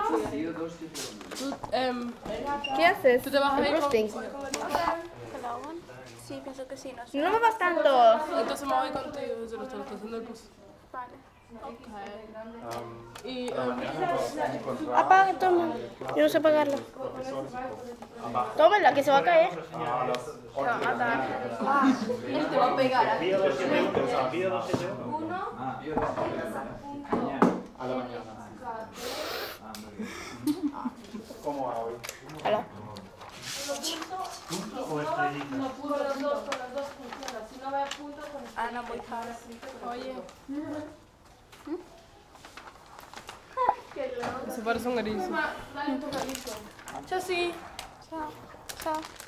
Tú, ¿Qué haces? ¿Tú te vas a ir con...? Roasting. ¿Que lo hago? Sí, pienso que sí, no sé. No me vas tanto. Entonces me voy contigo desde la estación del bus. Vale. Y... Apaga, toma. Yo no sé apagarla. Tómela, que se va a caer. Este va a pegar. A la mañana. ¿Cómo va hoy? Hola. Ana, muy cara. Oye. Se parece un erizo. Chao, sí. Chao. Chao.